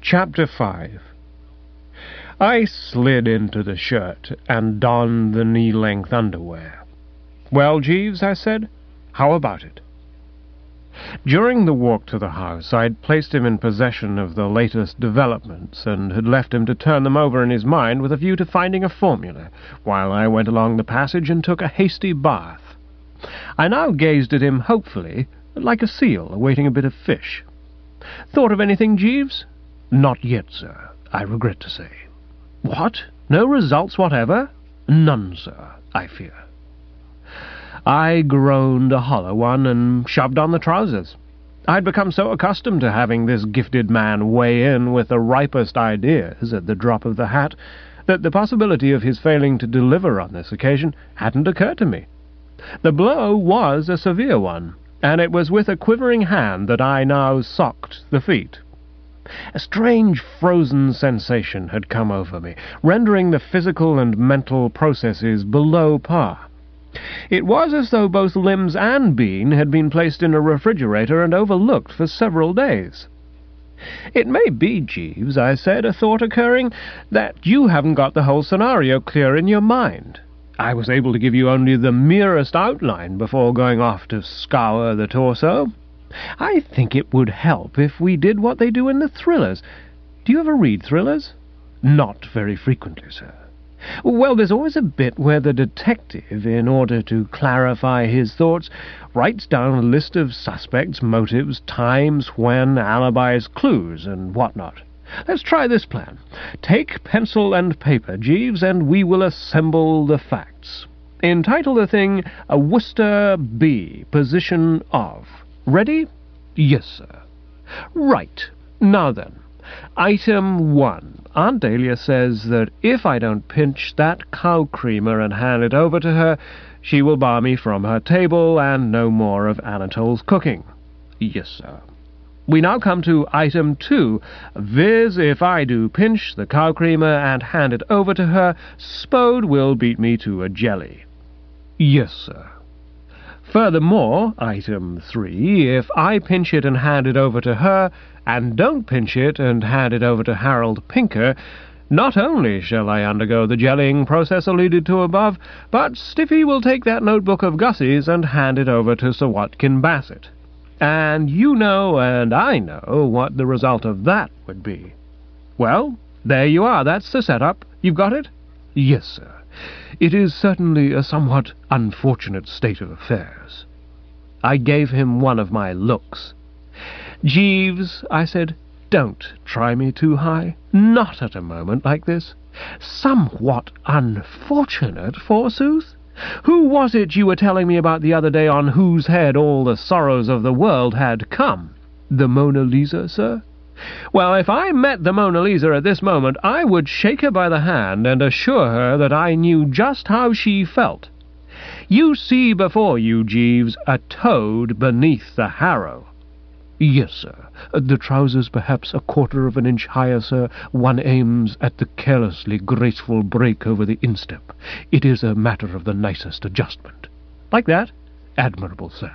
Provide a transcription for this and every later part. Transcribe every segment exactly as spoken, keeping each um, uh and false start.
Chapter five. I slid into the shirt and donned the knee-length underwear. "Well, Jeeves," I said, "how about it?" During the walk to the house, I had placed him in possession of the latest developments, and had left him to turn them over in his mind with a view to finding a formula, while I went along the passage and took a hasty bath. I now gazed at him hopefully, like a seal awaiting a bit of fish. "Thought of anything, Jeeves?" "Not yet, sir, I regret to say." "What? No results whatever?" "None, sir, I fear." I groaned a hollow one and shoved on the trousers. I had become so accustomed to having this gifted man weigh in with the ripest ideas at the drop of the hat that the possibility of his failing to deliver on this occasion hadn't occurred to me. The blow was a severe one, and it was with a quivering hand that I now socked the feet. A strange frozen sensation had come over me, rendering the physical and mental processes below par. It was as though both limbs and bean had been placed in a refrigerator and overlooked for several days. "It may be, Jeeves," I said, a thought occurring, "that you haven't got the whole scenario clear in your mind. I was able to give you only the merest outline before going off to scour the torso. I think it would help if we did what they do in the thrillers. Do you ever read thrillers?" "Not very frequently, sir." "Well, there's always a bit where the detective, in order to clarify his thoughts, writes down a list of suspects, motives, times when, alibis, clues, and what-not. Let's try this plan. Take pencil and paper, Jeeves, and we will assemble the facts. Entitle the thing, a Worcester B, position of. Ready?" "Yes, sir." "Right. Now then, item one. Aunt Dahlia says that if I don't pinch that cow creamer and hand it over to her, she will bar me from her table and no more of Anatole's cooking." "Yes, sir." We now come to item two, viz. If I do pinch the cow creamer and hand it over to her, Spode will beat me to a jelly." "Yes, sir." Furthermore, item three, if I pinch it and hand it over to her, and don't pinch it and hand it over to Harold Pinker, not only shall I undergo the jellying process alluded to above, but Stiffy will take that notebook of Gussie's and hand it over to Sir Watkin Bassett. And you know, and I know, what the result of that would be. Well, there you are, that's the setup. You've got it?" "Yes, sir. It is certainly a somewhat unfortunate state of affairs." I gave him one of my looks. "Jeeves," I said, "don't try me too high. Not at a moment like this. Somewhat unfortunate, forsooth. Who was it you were telling me about the other day on whose head all the sorrows of the world had come? The Mona Lisa, sir? Well, if I met the Mona Lisa at this moment, I would shake her by the hand and assure her that I knew just how she felt. You see before you, Jeeves, a toad beneath the harrow." "Yes, sir. The trousers perhaps a quarter of an inch higher, sir. One aims at the carelessly graceful break over the instep. It is a matter of the nicest adjustment." "Like that?" "Admirable, sir."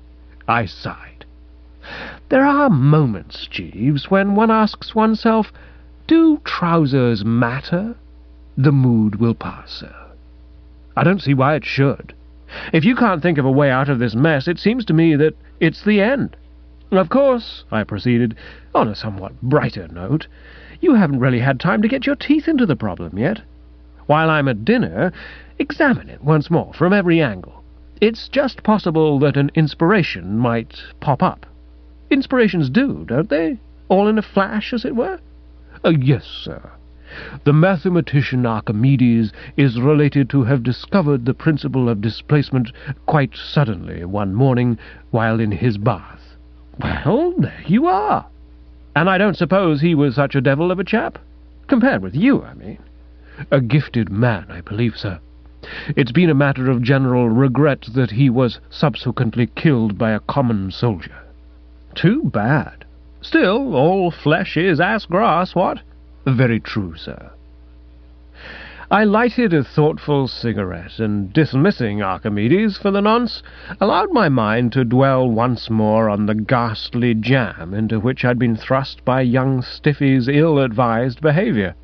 I sighed. There are moments, Jeeves, when one asks oneself, do trousers matter? The mood will pass, sir. "I don't see why it should. If you can't think of a way out of this mess, it seems to me that it's the end. Of course," I proceeded, on a somewhat brighter note, "you haven't really had time to get your teeth into the problem yet. While I'm at dinner, examine it once more from every angle. It's just possible that an inspiration might pop up. Inspirations do, don't they? All in a flash, as it were?" Uh, "Yes, sir. The mathematician Archimedes is related to have discovered the principle of displacement quite suddenly one morning while in his bath." "Well, there you are. And I don't suppose he was such a devil of a chap? Compared with you, I mean." "A gifted man, I believe, sir. It's been a matter of general regret that he was subsequently killed by a common soldier." "Too bad. Still, all flesh is ass grass, what?" "Very true, sir." I lighted a thoughtful cigarette, and, dismissing Archimedes for the nonce, allowed my mind to dwell once more on the ghastly jam into which I'd been thrust by young Stiffy's ill-advised behaviour.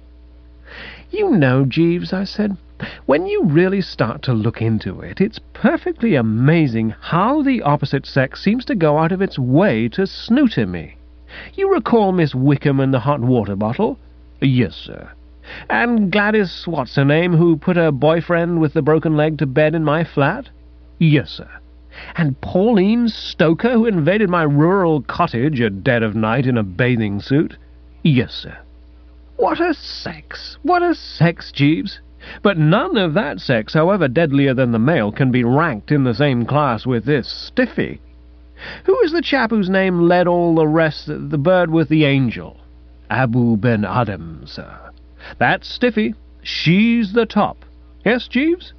"You know, Jeeves," I said, "when you really start to look into it, it's perfectly amazing how the opposite sex seems to go out of its way to snooter me. You recall Miss Wickham and the hot water bottle?" "Yes, sir." "And Gladys what's-her-name, who put her boyfriend with the broken leg to bed in my flat?" "Yes, sir." "And Pauline Stoker, who invaded my rural cottage at dead of night in a bathing suit?" "Yes, sir." What a sex! What a sex, Jeeves! But none of that sex, however deadlier than the male, can be ranked in the same class with this Stiffy. Who is the chap whose name led all the rest, the bird with the angel? Abu Ben Adhem, sir. That's Stiffy. She's the top. Yes, Jeeves?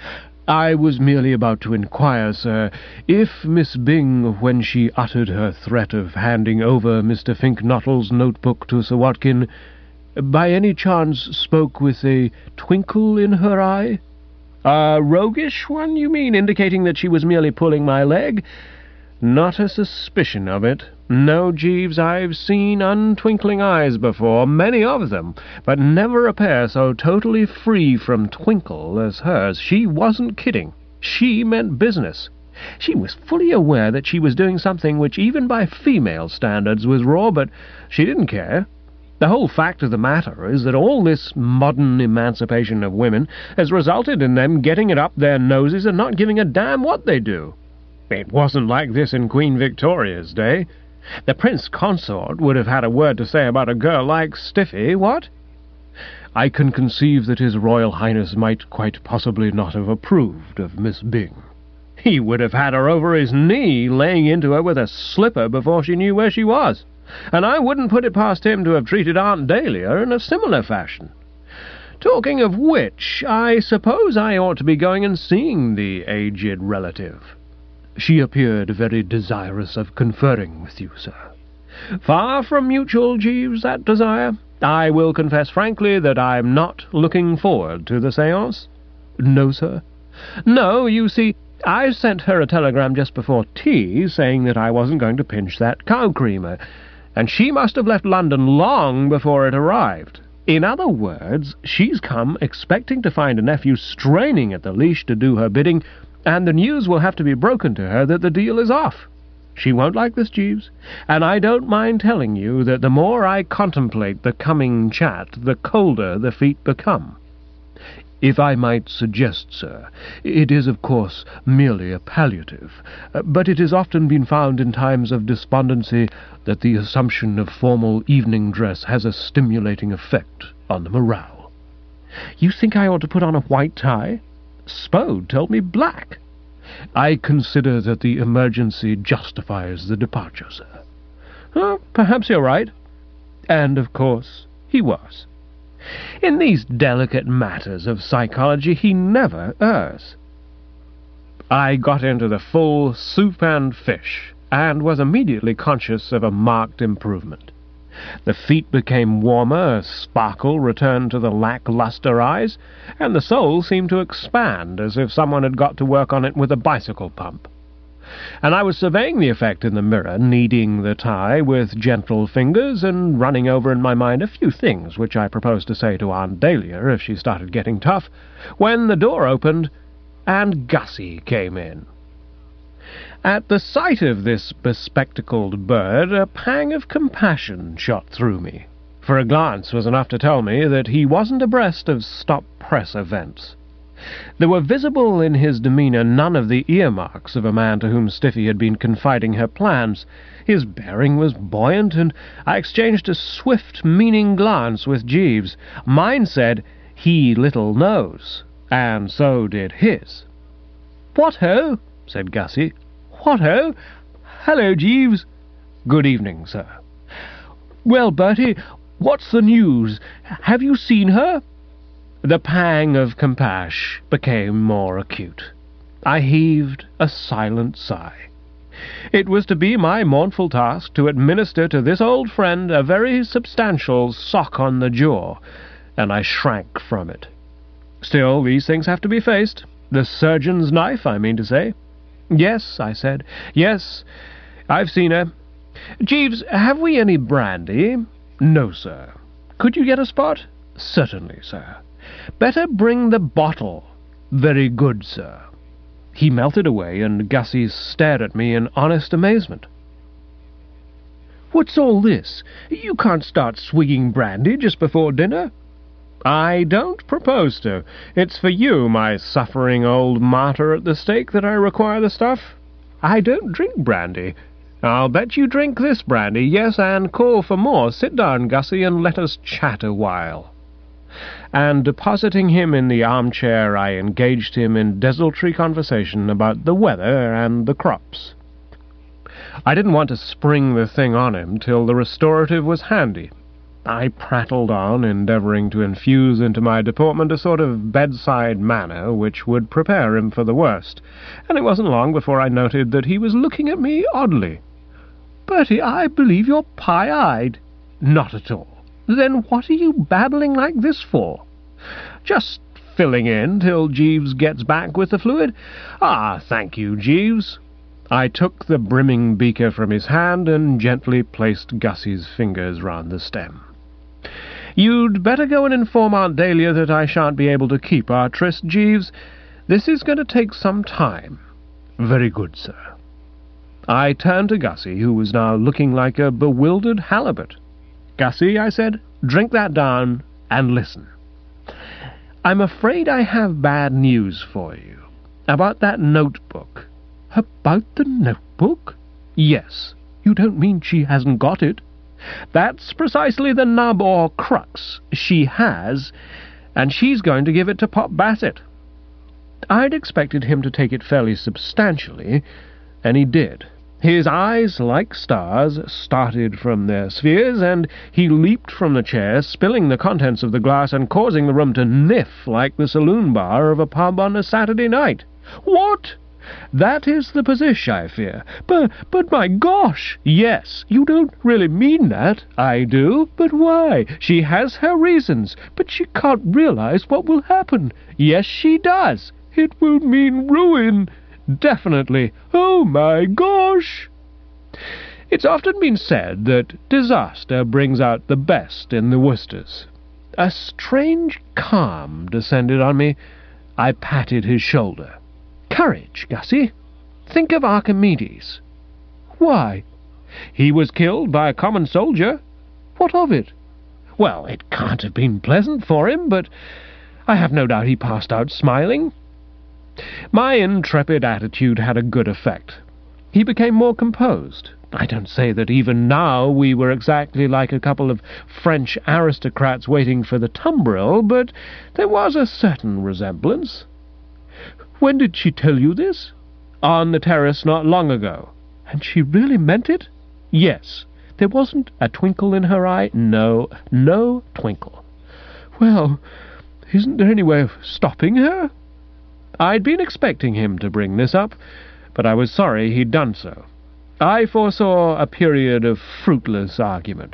I was merely about to inquire, sir, if Miss Byng, when she uttered her threat of handing over Mister Finknottle's notebook to Sir Watkin, by any chance spoke with a twinkle in her eye? A roguish one, you mean, indicating that she was merely pulling my leg? Not a suspicion of it. No, Jeeves, I've seen untwinkling eyes before, many of them, but never a pair so totally free from twinkle as hers. She wasn't kidding. She meant business. She was fully aware that she was doing something which even by female standards was raw, but she didn't care. The whole fact of the matter is that all this modern emancipation of women has resulted in them getting it up their noses and not giving a damn what they do. It wasn't like this in Queen Victoria's day. The Prince Consort would have had a word to say about a girl like Stiffy, what? I can conceive that His Royal Highness might quite possibly not have approved of Miss Byng. He would have had her over his knee, laying into her with a slipper before she knew where she was, and I wouldn't put it past him to have treated Aunt Dahlia in a similar fashion. Talking of which, I suppose I ought to be going and seeing the aged relative. She appeared very desirous of conferring with you, sir. Far from mutual, Jeeves, that desire. I will confess frankly that I'm not looking forward to the séance. No, sir. No, you see, I sent her a telegram just before tea saying that I wasn't going to pinch that cow creamer, and she must have left London long before it arrived. In other words, she's come expecting to find a nephew straining at the leash to do her bidding, and the news will have to be broken to her that the deal is off. She won't like this, Jeeves, and I don't mind telling you that the more I contemplate the coming chat, the colder the feet become. If I might suggest, sir, it is, of course, merely a palliative, but it has often been found in times of despondency that the assumption of formal evening dress has a stimulating effect on the morale. You think I ought to put on a white tie? Spode told me black. I consider that the emergency justifies the departure, sir. Oh, perhaps you're right. And, of course, he was. In these delicate matters of psychology he never errs. I got into the full soup and fish, and was immediately conscious of a marked improvement. The feet became warmer, a sparkle returned to the lack-lustre eyes, and the soul seemed to expand, as if someone had got to work on it with a bicycle pump. And I was surveying the effect in the mirror, kneading the tie with gentle fingers, and running over in my mind a few things which I proposed to say to Aunt Dahlia if she started getting tough, when the door opened, and Gussie came in. At the sight of this bespectacled bird, a pang of compassion shot through me, for a glance was enough to tell me that he wasn't abreast of stop-press events. There were visible in his demeanour none of the earmarks of a man to whom Stiffy had been confiding her plans. His bearing was buoyant, and I exchanged a swift, meaning glance with Jeeves. Mine said, "He little knows," and so did his. "What-ho?" said Gussie. "What-ho? Hello, Jeeves." "Good evening, sir." "Well, Bertie, what's the news? Have you seen her?" The pang of compassion became more acute. I heaved a silent sigh. It was to be my mournful task to administer to this old friend a very substantial sock on the jaw, and I shrank from it. Still, these things have to be faced. The surgeon's knife, I mean to say. Yes, I said. Yes, I've seen her. Jeeves, have we any brandy? No, sir. Could you get a spot? Certainly, sir. Better bring the bottle. Very good, sir. He melted away, and Gussie stared at me in honest amazement. What's all this? You can't start swigging brandy just before dinner. I don't propose to. It's for you, my suffering old martyr at the stake, that I require the stuff. I don't drink brandy. I'll bet you drink this brandy, yes, and call for more. Sit down, Gussie, and let us chat a while. And depositing him in the armchair, I engaged him in desultory conversation about the weather and the crops. I didn't want to spring the thing on him till the restorative was handy. I prattled on, endeavouring to infuse into my deportment a sort of bedside manner which would prepare him for the worst, and it wasn't long before I noted that he was looking at me oddly. "Bertie, I believe you're pie-eyed." "Not at all." "Then what are you babbling like this for?" "Just filling in till Jeeves gets back with the fluid." "Ah, thank you, Jeeves." I took the brimming beaker from his hand and gently placed Gussie's fingers round the stem. "You'd better go and inform Aunt Dahlia that I shan't be able to keep our tryst, Jeeves. This is going to take some time." "Very good, sir." I turned to Gussie, who was now looking like a bewildered halibut. "Gussie," I said, "drink that down and listen. I'm afraid I have bad news for you. About that notebook." "About the notebook?" "Yes. You don't mean she hasn't got it?" "That's precisely the nub or crux. She has, and she's going to give it to Pop Bassett." I'd expected him to take it fairly substantially, and he did. His eyes, like stars, started from their spheres, and he leaped from the chair, spilling the contents of the glass and causing the room to niff like the saloon bar of a pub on a Saturday night. "What?" "That is the position, I fear." But, but my gosh!" "Yes, you don't really mean that." "I do." "But why?" "She has her reasons." "But she can't realize what will happen." "Yes, she does." "It will mean ruin." "Definitely." "Oh, my gosh!" It's often been said that disaster brings out the best in the Worcesters. A strange calm descended on me. I patted his shoulder. "Courage, Gussie. Think of Archimedes." "Why?" "He was killed by a common soldier." "What of it?" "Well, it can't have been pleasant for him, but I have no doubt he passed out smiling." My intrepid attitude had a good effect. He became more composed. I don't say that even now we were exactly like a couple of French aristocrats waiting for the tumbril, but there was a certain resemblance. "When did she tell you this?" "On the terrace not long ago." "And she really meant it?" "Yes." "There wasn't a twinkle in her eye?" "No, no twinkle." "Well, isn't there any way of stopping her?" I'd been expecting him to bring this up, but I was sorry he'd done so. I foresaw a period of fruitless argument.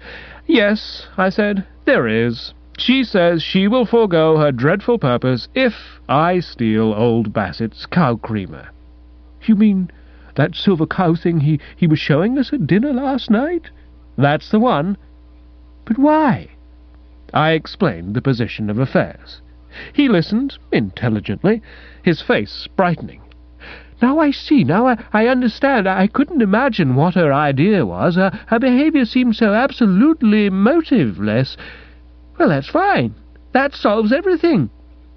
"Yes," I said, "there is. She says she will forego her dreadful purpose if I steal old Bassett's cow creamer." "You mean that silver cow thing he, he was showing us at dinner last night?" "That's the one." "But why?" I explained the position of affairs. He listened intelligently, his face brightening. "Now I see, now I, I understand. I couldn't imagine what her idea was. Her, her behaviour seemed so absolutely motiveless. Well, that's fine. That solves everything."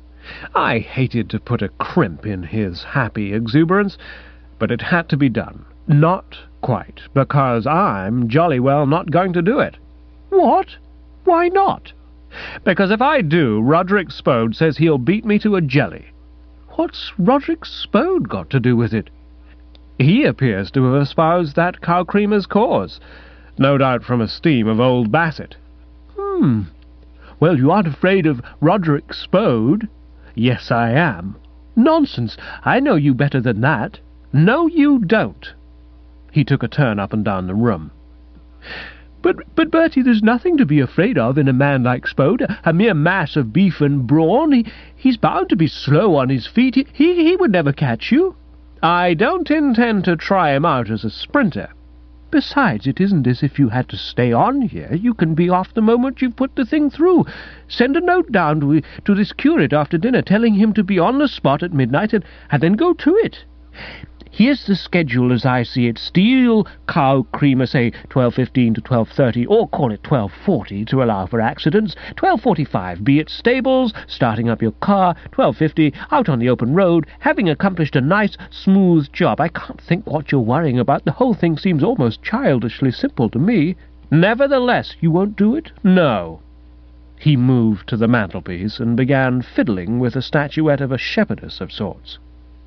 I hated to put a crimp in his happy exuberance, but it had to be done. Not quite, because I'm jolly well not going to do it. "What? Why not?" "Because if I do, Roderick Spode says he'll beat me to a jelly." "What's Roderick Spode got to do with it?" "He appears to have espoused that cow creamer's cause, no doubt from esteem of old Bassett." "Hmm. Well, you aren't afraid of Roderick Spode?" "Yes, I am." "Nonsense. I know you better than that." "No, you don't." He took a turn up and down the room. But, but Bertie, there's nothing to be afraid of in a man like Spode, a mere mass of beef and brawn. He, he's bound to be slow on his feet. He, he, he would never catch you. I don't intend to try him out as a sprinter. Besides, it isn't as if you had to stay on here. You can be off the moment you've put the thing through. Send a note down to, to this curate after dinner, telling him to be on the spot at midnight, and, and then go to it. Here's the schedule as I see it. Steal cow creamer, say twelve fifteen to twelve thirty, or call it twelve forty to allow for accidents. twelve forty-five, be at stables, starting up your car. twelve fifty, out on the open road, having accomplished a nice, smooth job. I can't think what you're worrying about. The whole thing seems almost childishly simple to me. Nevertheless, you won't do it? No. He moved to the mantelpiece and began fiddling with a statuette of a shepherdess of sorts.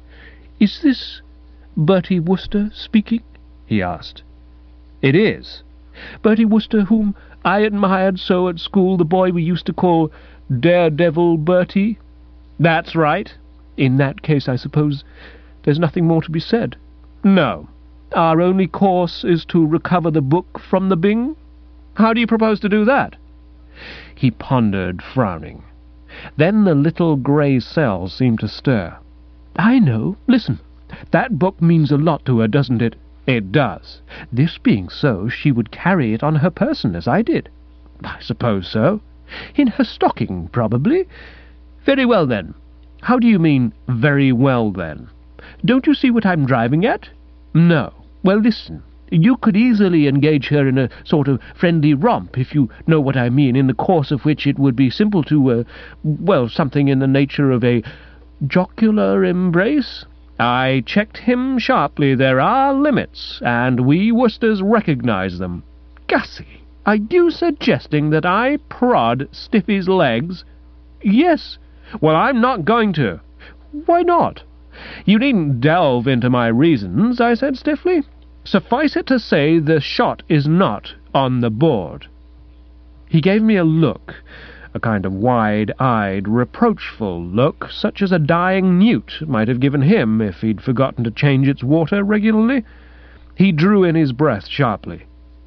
Is this Bertie Wooster speaking? He asked. It is. Bertie Wooster, whom I admired so at school, the boy we used to call Daredevil Bertie? That's right. In that case, I suppose there's nothing more to be said. No. Our only course is to recover the book from the Bing? How do you propose to do that? He pondered, frowning. Then the little grey cell seemed to stir. I know. Listen. That book means a lot to her, doesn't it? It does. This being so, she would carry it on her person, as I did. I suppose so. In her stocking, probably. Very well, then. How do you mean, very well, then? Don't you see what I'm driving at? No. Well, listen. You could easily engage her in a sort of friendly romp, if you know what I mean, in the course of which it would be simple to, uh, well, something in the nature of a jocular embrace. I checked him sharply. There are limits, and we Woosters recognize them. Gussie, are you suggesting that I prod Stiffy's legs? Yes. Well, I'm not going to. Why not? You needn't delve into my reasons, I said stiffly. Suffice it to say, the shot is not on the board. He gave me a look, a kind of wide-eyed, reproachful look, such as a dying newt might have given him if he'd forgotten to change its water regularly. He drew in his breath sharply.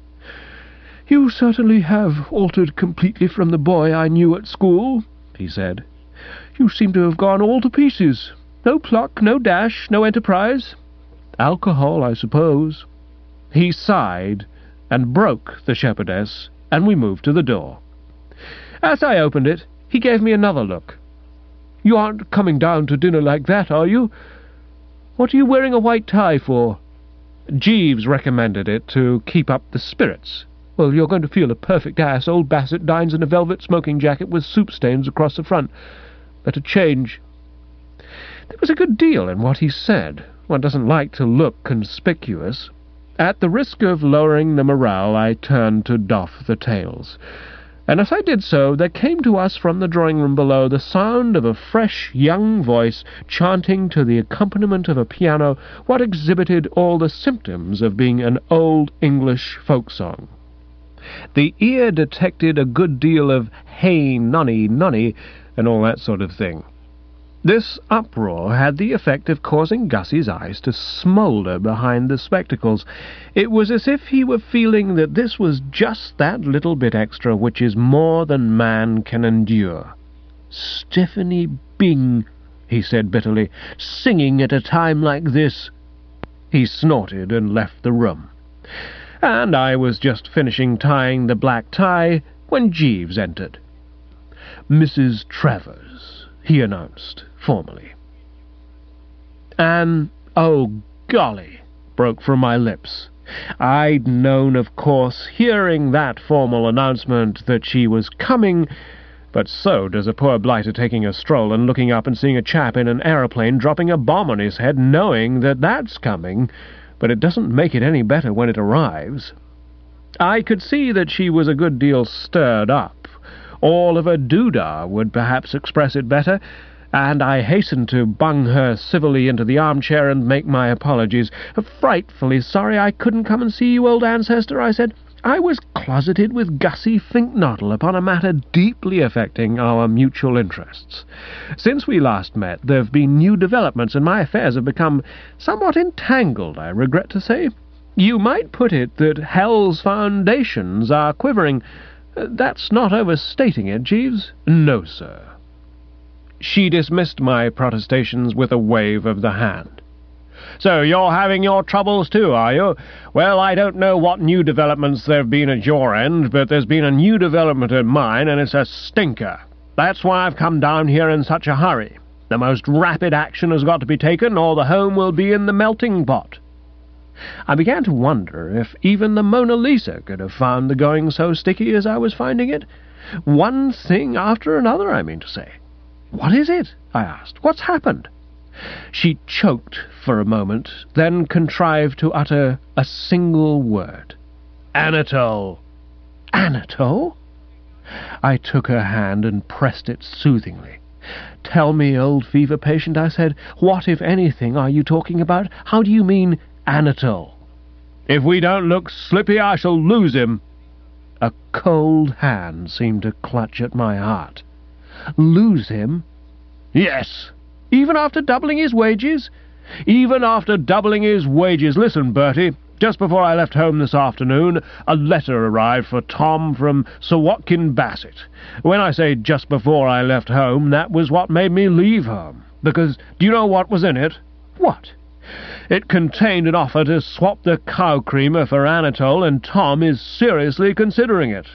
"You certainly have altered completely from the boy I knew at school," he said. "You seem to have gone all to pieces. No pluck, no dash, no enterprise. Alcohol, I suppose." He sighed and broke the shepherdess, and we moved to the door. As I opened it, he gave me another look. "You aren't coming down to dinner like that, are you? What are you wearing a white tie for?" "Jeeves recommended it to keep up the spirits." "Well, you're going to feel a perfect ass. Old Bassett dines in a velvet smoking jacket with soup stains across the front. Better change." There was a good deal in what he said. One doesn't like to look conspicuous. At the risk of lowering the morale, I turned to doff the tails. And as I did so, there came to us from the drawing-room below the sound of a fresh young voice chanting to the accompaniment of a piano what exhibited all the symptoms of being an old English folk song. The ear detected a good deal of "hey, nonny, nonny," and all that sort of thing. This uproar had the effect of causing Gussie's eyes to smoulder behind the spectacles. It was as if he were feeling that this was just that little bit extra which is more than man can endure. "Stephanie Bing," he said bitterly, "singing at a time like this." He snorted and left the room. And I was just finishing tying the black tie when Jeeves entered. "Missus Travers," he announced formally. "Anne, oh golly," broke from my lips. I'd known, of course, hearing that formal announcement, that she was coming, but so does a poor blighter taking a stroll and looking up and seeing a chap in an aeroplane dropping a bomb on his head, knowing that that's coming, but it doesn't make it any better when it arrives. I could see that she was a good deal stirred up. All of a doodah would perhaps express it better, and I hastened to bung her civilly into the armchair and make my apologies. "Frightfully sorry I couldn't come and see you, old ancestor," I said. "I was closeted with Gussie Finknottle upon a matter deeply affecting our mutual interests. Since we last met, there have been new developments, and my affairs have become somewhat entangled, I regret to say. You might put it that hell's foundations are quivering. That's not overstating it, Jeeves. No, sir. She dismissed my protestations with a wave of the hand. So you're having your troubles too, are you? Well, I don't know what new developments there have been at your end, but there's been a new development at mine, and it's a stinker. That's why I've come down here in such a hurry. The most rapid action has got to be taken, or the home will be in the melting pot. I began to wonder if even the Mona Lisa could have found the going so sticky as I was finding it. One thing after another, I mean to say. "What is it?" I asked. "What's happened?" She choked for a moment, then contrived to utter a single word. "Anatole." "Anatole?" I took her hand and pressed it soothingly. "Tell me, old fever patient," I said, "what, if anything, are you talking about? How do you mean, Anatole?" "If we don't look slippy, I shall lose him." A cold hand seemed to clutch at my heart. "Lose him?" "Yes." "Even after doubling his wages?" "Even after doubling his wages. Listen, Bertie, just before I left home this afternoon, a letter arrived for Tom from Sir Watkin Bassett. When I say just before I left home, that was what made me leave home. Because do you know what was in it?" "What?" "It contained an offer to swap the cow creamer for Anatole, and Tom is seriously considering it."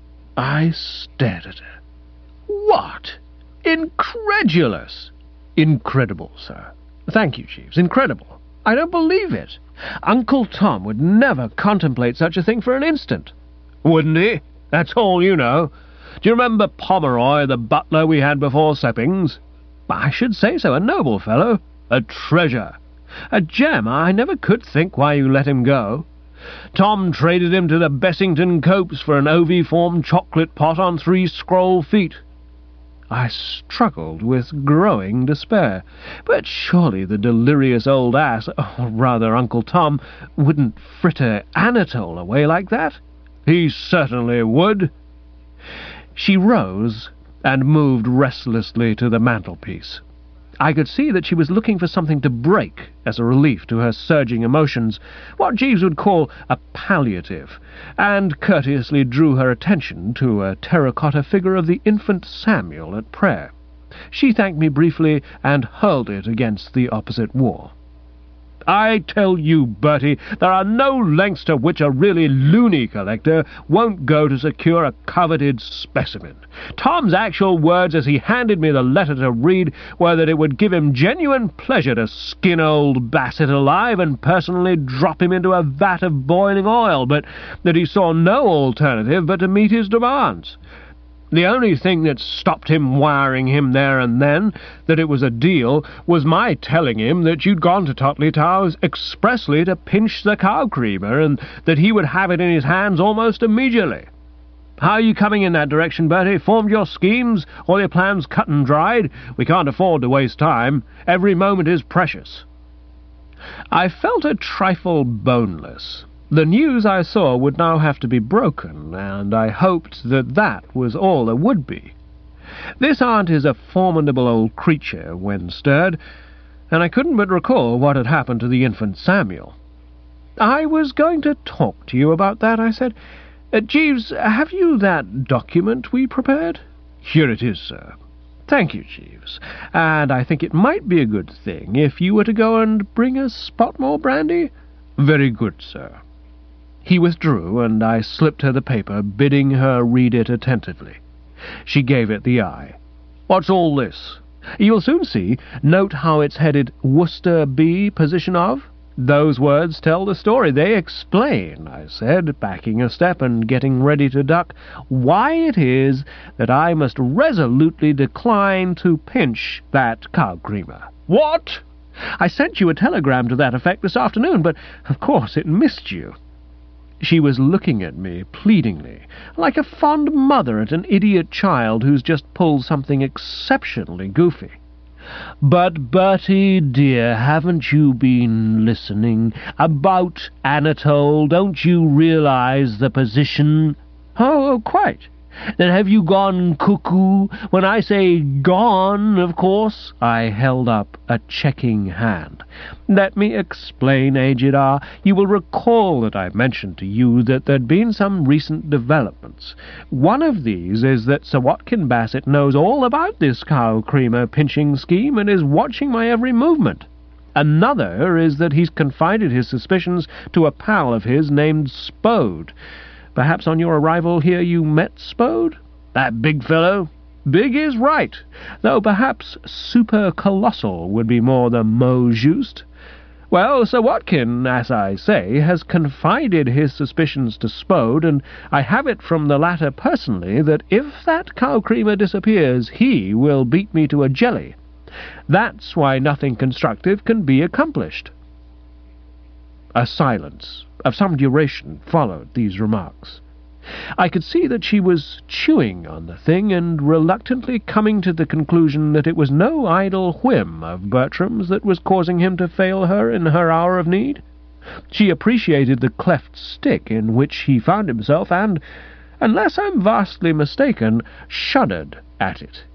I stared at her. "What? Incredulous!" "Incredible, sir. Thank you, Jeeves. Incredible. I don't believe it. Uncle Tom would never contemplate such a thing for an instant." "Wouldn't he? That's all you know. Do you remember Pomeroy, the butler we had before Seppings?" "I should say so. A noble fellow." "A treasure." "A gem. I never could think why you let him go." "Tom traded him to the Bessington Copes for an oviform chocolate pot on three scroll feet." I struggled with growing despair. But surely the delirious old ass, or rather Uncle Tom, wouldn't fritter Anatole away like that? "He certainly would." She rose and moved restlessly to the mantelpiece. I could see that she was looking for something to break as a relief to her surging emotions, what Jeeves would call a palliative, and courteously drew her attention to a terracotta figure of the infant Samuel at prayer. She thanked me briefly and hurled it against the opposite wall. "I tell you, Bertie, there are no lengths to which a really loony collector won't go to secure a coveted specimen. Tom's actual words as he handed me the letter to read were that it would give him genuine pleasure to skin old Bassett alive and personally drop him into a vat of boiling oil, but that he saw no alternative but to meet his demands. The only thing that stopped him wiring him there and then that it was a deal was my telling him that you'd gone to Totley Towers expressly to pinch the cow creamer, and that he would have it in his hands almost immediately. How are you coming in that direction, Bertie? Formed your schemes? All your plans cut and dried? We can't afford to waste time. Every moment is precious." I felt a trifle boneless. The news I saw would now have to be broken, and I hoped that that was all there would be. This aunt is a formidable old creature when stirred, and I couldn't but recall what had happened to the infant Samuel. "I was going to talk to you about that," I said. Uh, "Jeeves, have you that document we prepared?" "Here it is, sir." "Thank you, Jeeves. And I think it might be a good thing if you were to go and bring a spot more brandy." "Very good, sir." He withdrew, and I slipped her the paper, bidding her read it attentively. She gave it the eye. "What's all this?" "You'll soon see. Note how it's headed Worcester B, position of. Those words tell the story. They explain," I said, backing a step and getting ready to duck, "why it is that I must resolutely decline to pinch that cow creamer." "What?" "I sent you a telegram to that effect this afternoon, but of course it missed you." She was looking at me pleadingly, like a fond mother at an idiot child who's just pulled something exceptionally goofy. "But, Bertie, dear, haven't you been listening? About Anatole, don't you realize the position?" "Oh, oh, quite. Then have you gone cuckoo? When I say gone, of course." I held up a checking hand. "Let me explain, Aged R. You will recall that I mentioned to you that there'd been some recent developments. One of these is that Sir Watkin Bassett knows all about this cow-creamer pinching scheme and is watching my every movement. Another is that he's confided his suspicions to a pal of his named Spode. Perhaps on your arrival here you met Spode? That big fellow? Big is right, though perhaps super-colossal would be more the mot juste. Well, Sir Watkin, as I say, has confided his suspicions to Spode, and I have it from the latter personally that if that cow-creamer disappears, he will beat me to a jelly. That's why nothing constructive can be accomplished." A silence of some duration followed these remarks. I could see that she was chewing on the thing and reluctantly coming to the conclusion that it was no idle whim of Bertram's that was causing him to fail her in her hour of need. She appreciated the cleft stick in which he found himself and, unless I'm vastly mistaken, shuddered at it.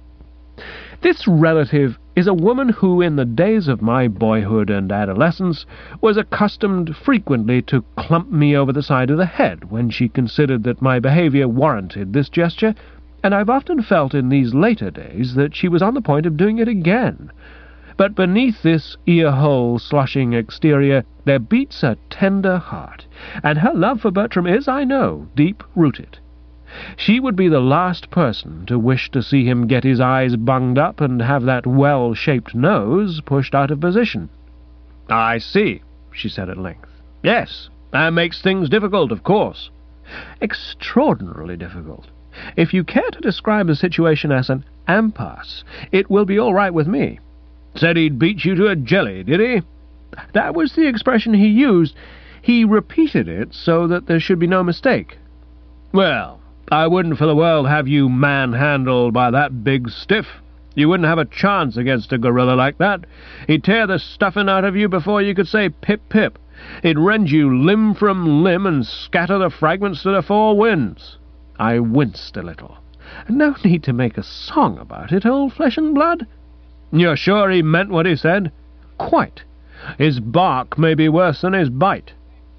This relative is a woman who, in the days of my boyhood and adolescence, was accustomed frequently to clump me over the side of the head when she considered that my behaviour warranted this gesture, and I've often felt in these later days that she was on the point of doing it again. But beneath this ear-hole slushing exterior there beats a tender heart, and her love for Bertram is, I know, deep-rooted. She would be the last person to wish to see him get his eyes bunged up and have that well-shaped nose pushed out of position. "I see," she said at length. "Yes, that makes things difficult, of course." "Extraordinarily difficult. If you care to describe the situation as an impasse, it will be all right with me." "Said he'd beat you to a jelly, did he?" "That was the expression he used. He repeated it so that there should be no mistake." "Well, I wouldn't for the world have you manhandled by that big stiff. You wouldn't have a chance against a gorilla like that. He'd tear the stuffing out of you before you could say pip-pip. He'd rend you limb from limb and scatter the fragments to the four winds." I winced a little. "No need to make a song about it, old flesh and blood." "You're sure he meant what he said?" "Quite. His bark may be worse than his bite."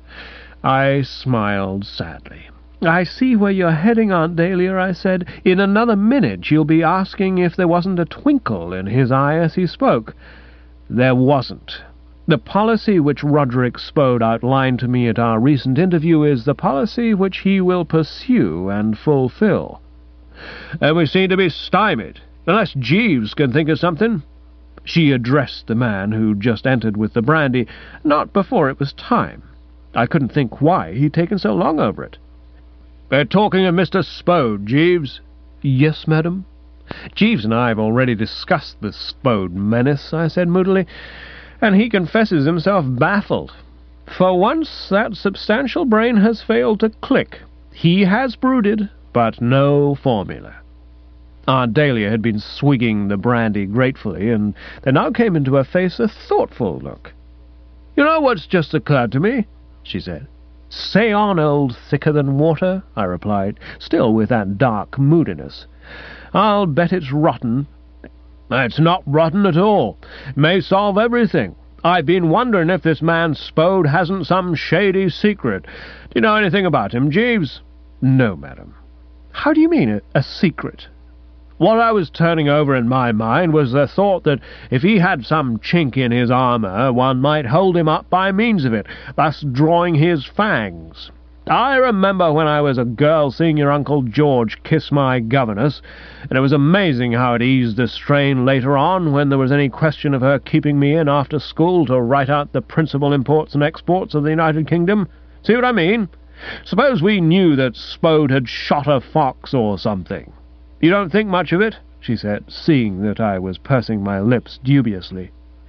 I smiled sadly. "I see where you're heading, Aunt Dahlia," I said. "In another minute you'll be asking if there wasn't a twinkle in his eye as he spoke." There wasn't. The policy which Roderick Spode outlined to me at our recent interview is the policy which he will pursue and fulfill. "And we seem to be stymied, unless Jeeves can think of something." She addressed the man who just entered with the brandy, not before it was time. I couldn't think why he'd taken so long over it. "We're talking of Mister Spode, Jeeves." "Yes, madam." "Jeeves and I have already discussed the Spode menace," I said moodily, "and he confesses himself baffled. For once that substantial brain has failed to click. He has brooded, but no formula." Aunt Dahlia had been swigging the brandy gratefully, and there now came into her face a thoughtful look. "You know what's just occurred to me?" she said. "Say on, old thicker-than-water," I replied, still with that dark moodiness. "I'll bet it's rotten." "It's not rotten at all. It may solve everything. I've been wondering if this man Spode hasn't some shady secret. Do you know anything about him, Jeeves?" "No, madam." "How do you mean, a, a secret?" "What I was turning over in my mind was the thought that if he had some chink in his armour, one might hold him up by means of it, thus drawing his fangs. I remember when I was a girl seeing your Uncle George kiss my governess, and it was amazing how it eased the strain later on when there was any question of her keeping me in after school to write out the principal imports and exports of the United Kingdom. See what I mean? Suppose we knew that Spode had shot a fox or something. You don't think much of it?" she said, seeing that I was pursing my lips dubiously.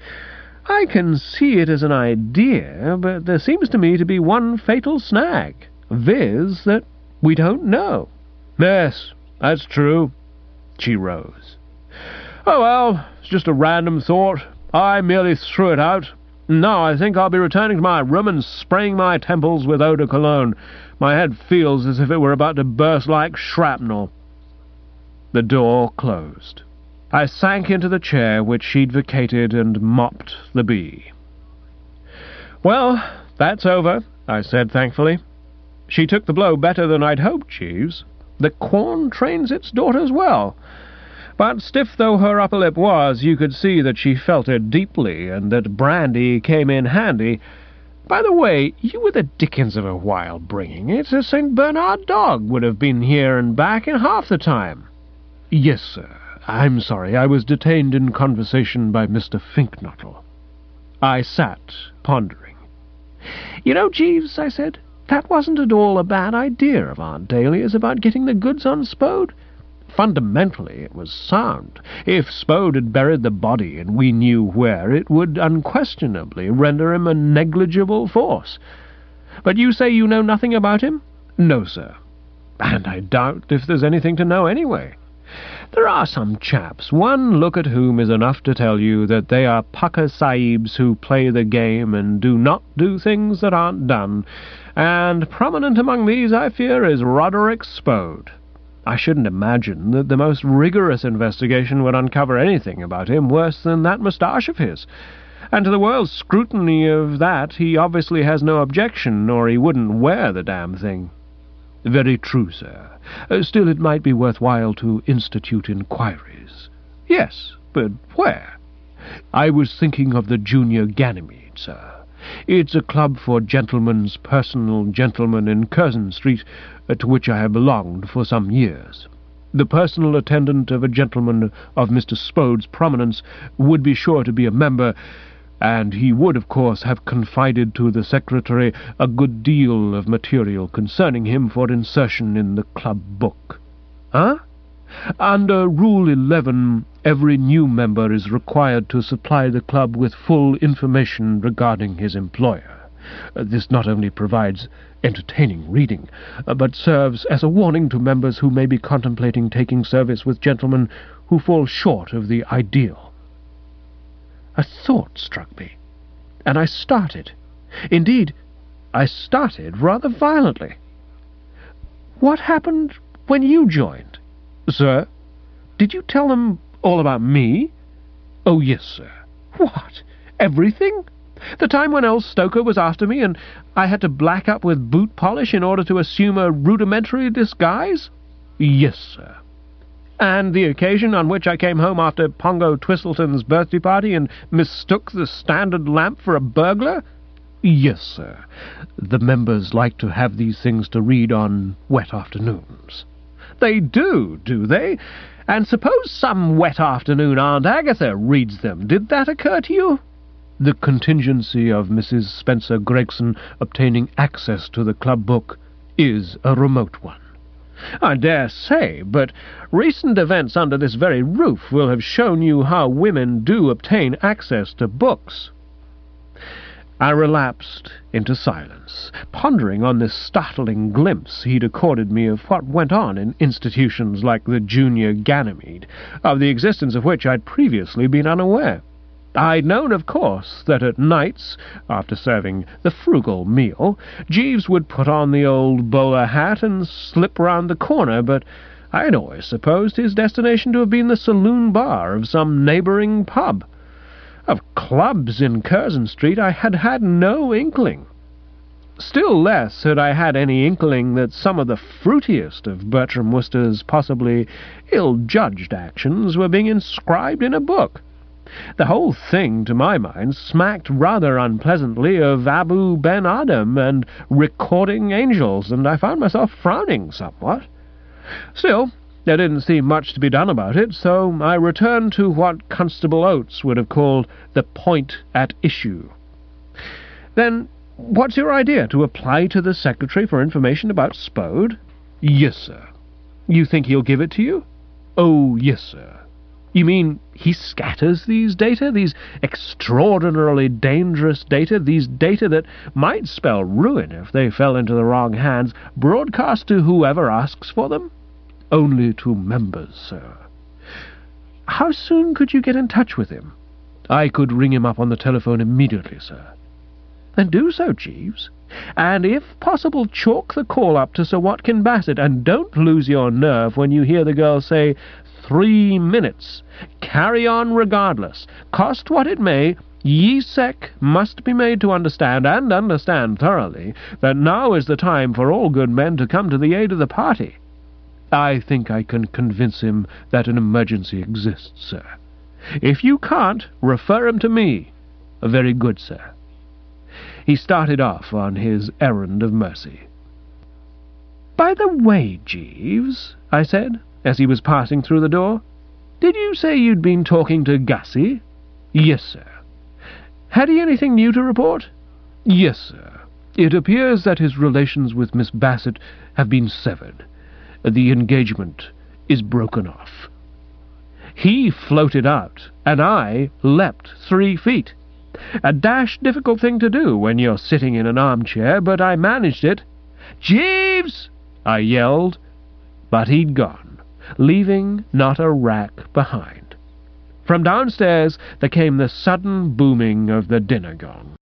"I can see it as an idea, but there seems to me to be one fatal snag, viz. that we don't know." "Yes, that's true." She rose. "Oh, well, it's just a random thought. I merely threw it out. Now I think I'll be returning to my room and spraying my temples with eau de cologne. My head feels as if it were about to burst like shrapnel." The door closed. I sank into the chair which she'd vacated and mopped the bee. "Well, that's over," I said thankfully. "She took the blow better than I'd hoped, Jeeves. The corn trains its daughters well. But stiff though her upper lip was, you could see that she felt it deeply, and that brandy came in handy. By the way, you were the dickens of a while bringing it. A Saint Bernard dog would have been here and back in half the time." "Yes, sir. I'm sorry. I was detained in conversation by Mister Finknottle." I sat, pondering. "You know, Jeeves," I said, "that wasn't at all a bad idea of Aunt Dahlia's about getting the goods on Spode. Fundamentally it was sound. If Spode had buried the body and we knew where, it would unquestionably render him a negligible force. But you say you know nothing about him?" "No, sir. And I doubt if there's anything to know anyway. There are some chaps, one look at whom is enough to tell you that they are Pukka Sahibs who play the game and do not do things that aren't done, and prominent among these, I fear, is Roderick Spode. I shouldn't imagine that the most rigorous investigation would uncover anything about him worse than that moustache of his, and to the world's scrutiny of that he obviously has no objection, or he wouldn't wear the damn thing." "Very true, sir. Uh, still, it might be worthwhile to institute inquiries." "Yes, but where?" "I was thinking of the Junior Ganymede, sir. It's a club for gentlemen's personal gentlemen in Curzon Street, uh, to which I have belonged for some years. The personal attendant of a gentleman of Mister Spode's prominence would be sure to be a member, and he would, of course, have confided to the secretary a good deal of material concerning him for insertion in the club book." "Huh?" "Under Rule eleven, every new member is required to supply the club with full information regarding his employer. This not only provides entertaining reading, but serves as a warning to members who may be contemplating taking service with gentlemen who fall short of the ideal." A thought struck me, and I started. Indeed, I started rather violently. "What happened when you joined?" "Sir?" "Did you tell them all about me?" "Oh, yes, sir." "What? Everything? The time when old Stoker was after me, and I had to black up with boot polish in order to assume a rudimentary disguise?" "Yes, sir." "And the occasion on which I came home after Pongo Twistleton's birthday party and mistook the Standard lamp for a burglar?" "Yes, sir. The members like to have these things to read on wet afternoons." "They do, do they? And suppose some wet afternoon Aunt Agatha reads them. Did that occur to you?" "The contingency of Missus Spencer Gregson obtaining access to the club book is a remote one." "I dare say, but recent events under this very roof will have shown you how women do obtain access to books." I relapsed into silence, pondering on this startling glimpse he'd accorded me of what went on in institutions like the Junior Ganymede, of the existence of which I'd previously been unaware. I'd known, of course, that at nights, after serving the frugal meal, Jeeves would put on the old bowler hat and slip round the corner, but I had always supposed his destination to have been the saloon bar of some neighbouring pub. Of clubs in Curzon Street I had had no inkling. Still less had I had any inkling that some of the fruitiest of Bertram Wooster's possibly ill-judged actions were being inscribed in a book. The whole thing, to my mind, smacked rather unpleasantly of Abu Ben Adam and recording angels, and I found myself frowning somewhat. Still, there didn't seem much to be done about it, so I returned to what Constable Oates would have called the point at issue. "Then what's your idea? To apply to the secretary for information about Spode?" "Yes, sir." "You think he'll give it to you?" "Oh, yes, sir." "You mean he scatters these data, these extraordinarily dangerous data, these data that might spell ruin if they fell into the wrong hands, broadcast to whoever asks for them?" "Only to members, sir." "How soon could you get in touch with him?" "I could ring him up on the telephone immediately, sir." "Then do so, Jeeves. And if possible, chalk the call up to Sir Watkin Bassett, and don't lose your nerve when you hear the girl say, three minutes. Carry on regardless. Cost what it may, Yi Sek must be made to understand, and understand thoroughly, that now is the time for all good men to come to the aid of the party. I think I can convince him that an emergency exists, sir. If you can't, refer him to me. Very good, sir. He started off on his errand of mercy. "By the way, Jeeves," I said, as he was passing through the door, "did you say you'd been talking to Gussie?" "Yes, sir." "Had he anything new to report?" "Yes, sir. It appears that his relations with Miss Bassett have been severed. The engagement is broken off." He floated out, and I leapt three feet. A dashed difficult thing to do when you're sitting in an armchair, but I managed it. "Jeeves!" I yelled, but he'd gone, leaving not a rack behind. From downstairs there came the sudden booming of the dinner gong.